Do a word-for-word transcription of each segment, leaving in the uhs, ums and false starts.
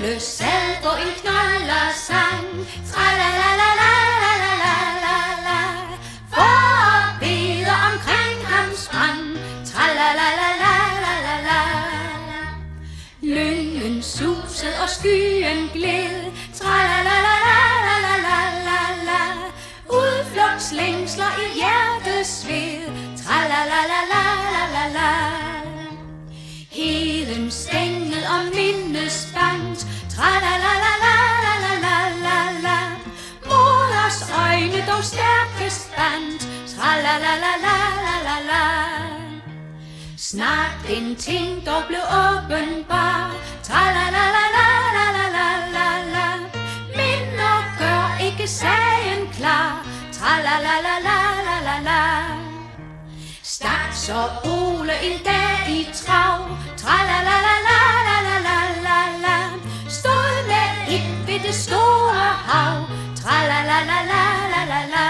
Ole sad på en knold og sang Tralalalalalalalala. For at bede omkring ham sprang Tralalalalala. Lyngen susede og skyen gled Tralalalalalalalala. Udflugtslængsler i hjertesved Tralalalalala. Heden stængel og mindesband Tralalalalalalalala. Moders øjne dog stærkest band Tralalalalala. Snart en ting dog blev åbenbar Tralalalalalalalala. Minder gør ikke sagen klar Tralalalalala. Stak så Ole en dag i trav Tralalalalalalalala. Stod med et ved det store hav Tralalalalala.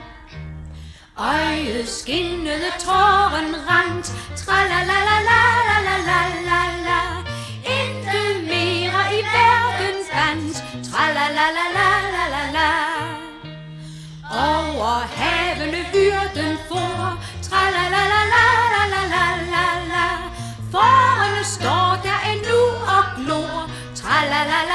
Øjet skinnede, tåren rant Tralalalalalalalala. Intet mere i verden fandt Tralalalalala. Over havene hyrden for Tralalalalalalalala. Forerne står der endnu og glor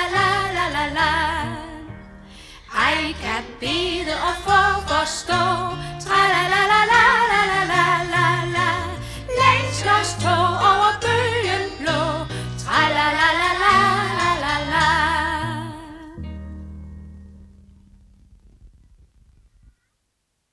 Tralalalalala. Ej kan bede og for forstå